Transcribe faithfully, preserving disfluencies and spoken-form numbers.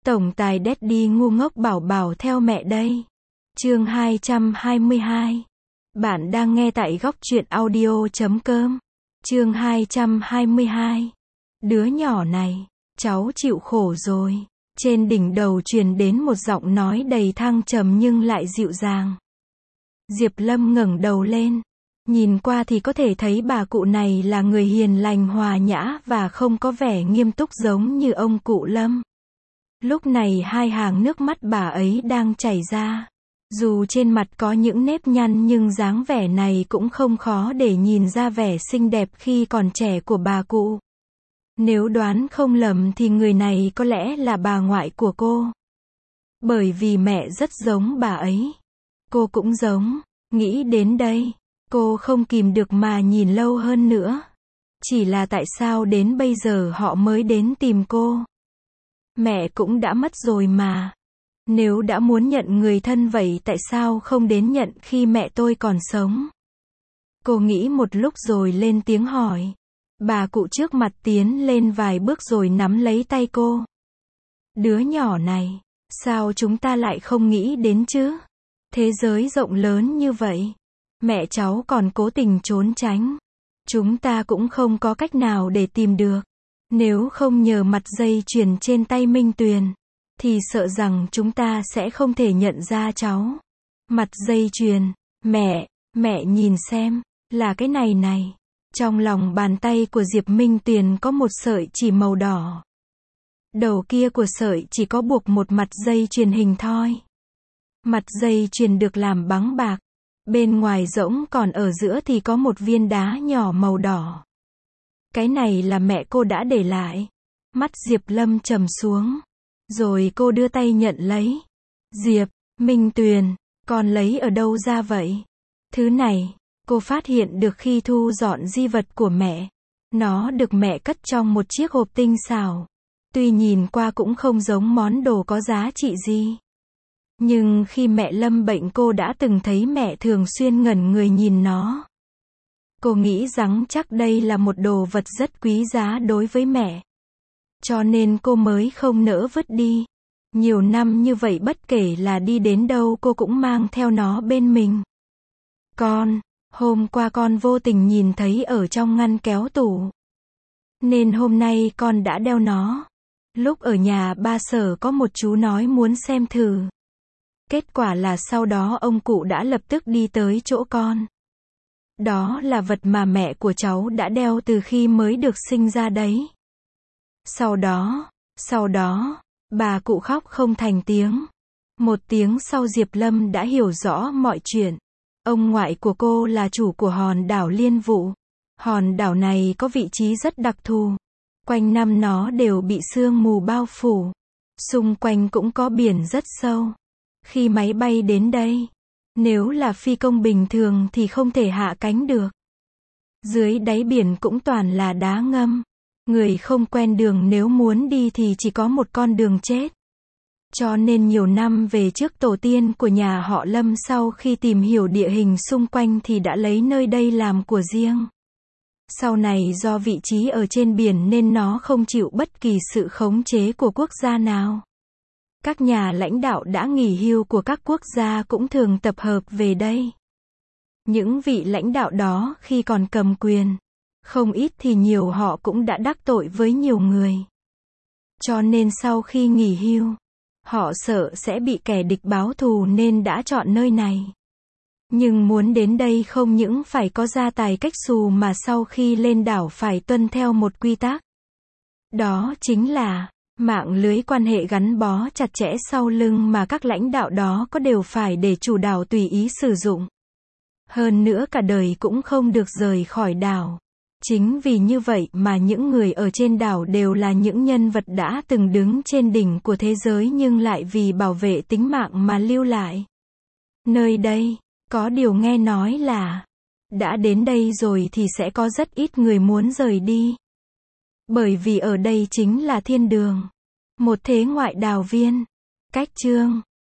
Tổng tài Daddy ngu ngốc bảo bảo theo mẹ đây. Chương hai trăm hai mươi hai. Bạn đang nghe tại góc truyện audio chấm com. Chương hai trăm hai mươi hai. Đứa nhỏ này, cháu chịu khổ rồi. Trên đỉnh đầu truyền đến một giọng nói đầy thăng trầm nhưng lại dịu dàng. Diệp Lâm ngẩng đầu lên. Nhìn qua thì có thể thấy bà cụ này là người hiền lành hòa nhã và không có vẻ nghiêm túc giống như ông cụ Lâm. Lúc này hai hàng nước mắt bà ấy đang chảy ra. Dù trên mặt có những nếp nhăn nhưng dáng vẻ này cũng không khó để nhìn ra vẻ xinh đẹp khi còn trẻ của bà cụ. Nếu đoán không lầm thì người này có lẽ là bà ngoại của cô. Bởi vì mẹ rất giống bà ấy. Cô cũng giống. Nghĩ đến đây, cô không kìm được mà nhìn lâu hơn nữa. Chỉ là tại sao đến bây giờ họ mới đến tìm cô? Mẹ cũng đã mất rồi mà. Nếu đã muốn nhận người thân vậy tại sao không đến nhận khi mẹ tôi còn sống? Cô nghĩ một lúc rồi lên tiếng hỏi. Bà cụ trước mặt tiến lên vài bước rồi nắm lấy tay cô. Đứa nhỏ này, sao chúng ta lại không nghĩ đến chứ? Thế giới rộng lớn như vậy, mẹ cháu còn cố tình trốn tránh. Chúng ta cũng không có cách nào để tìm được. Nếu không nhờ mặt dây chuyền trên tay Minh Tuyền, thì sợ rằng chúng ta sẽ không thể nhận ra cháu. Mặt dây chuyền, mẹ, mẹ nhìn xem, là cái này này. Trong lòng bàn tay của Diệp Minh Tuyền có một sợi chỉ màu đỏ. Đầu kia của sợi chỉ có buộc một mặt dây chuyền hình thoi. Mặt dây chuyền được làm bằng bạc. Bên ngoài rỗng còn ở giữa thì có một viên đá nhỏ màu đỏ. Cái này là mẹ cô đã để lại. Mắt Diệp Lâm trầm xuống. Rồi cô đưa tay nhận lấy. Diệp, Minh Tuyền, con lấy ở đâu ra vậy? Thứ này, cô phát hiện được khi thu dọn di vật của mẹ. Nó được mẹ cất trong một chiếc hộp tinh xảo. Tuy nhìn qua cũng không giống món đồ có giá trị gì. Nhưng khi mẹ lâm bệnh cô đã từng thấy mẹ thường xuyên ngẩn người nhìn nó. Cô nghĩ rằng chắc đây là một đồ vật rất quý giá đối với mẹ. Cho nên cô mới không nỡ vứt đi. Nhiều năm như vậy bất kể là đi đến đâu cô cũng mang theo nó bên mình. Con, hôm qua con vô tình nhìn thấy ở trong ngăn kéo tủ. Nên hôm nay con đã đeo nó. Lúc ở nhà ba Sở có một chú nói muốn xem thử. Kết quả là sau đó ông cụ đã lập tức đi tới chỗ con. Đó là vật mà mẹ của cháu đã đeo từ khi mới được sinh ra đấy. Sau đó, sau đó, bà cụ khóc không thành tiếng. Một tiếng sau Diệp Lâm đã hiểu rõ mọi chuyện. Ông ngoại của cô là chủ của hòn đảo Liên Vụ. Hòn đảo này có vị trí rất đặc thù. Quanh năm nó đều bị sương mù bao phủ. Xung quanh cũng có biển rất sâu. Khi máy bay đến đây, nếu là phi công bình thường thì không thể hạ cánh được. Dưới đáy biển cũng toàn là đá ngâm. Người không quen đường nếu muốn đi thì chỉ có một con đường chết. Cho nên nhiều năm về trước tổ tiên của nhà họ Lâm sau khi tìm hiểu địa hình xung quanh thì đã lấy nơi đây làm của riêng. Sau này do vị trí ở trên biển nên nó không chịu bất kỳ sự khống chế của quốc gia nào. Các nhà lãnh đạo đã nghỉ hưu của các quốc gia cũng thường tập hợp về đây. Những vị lãnh đạo đó khi còn cầm quyền, không ít thì nhiều họ cũng đã đắc tội với nhiều người. Cho nên sau khi nghỉ hưu, họ sợ sẽ bị kẻ địch báo thù nên đã chọn nơi này. Nhưng muốn đến đây không những phải có gia tài cách xù mà sau khi lên đảo phải tuân theo một quy tắc. Đó chính là mạng lưới quan hệ gắn bó chặt chẽ sau lưng mà các lãnh đạo đó có đều phải để chủ đảo tùy ý sử dụng. Hơn nữa cả đời cũng không được rời khỏi đảo. Chính vì như vậy mà những người ở trên đảo đều là những nhân vật đã từng đứng trên đỉnh của thế giới nhưng lại vì bảo vệ tính mạng mà lưu lại. Nơi đây, có điều nghe nói là, đã đến đây rồi thì sẽ có rất ít người muốn rời đi. Bởi vì ở đây chính là thiên đường. Một thế ngoại đào viên. Cách chương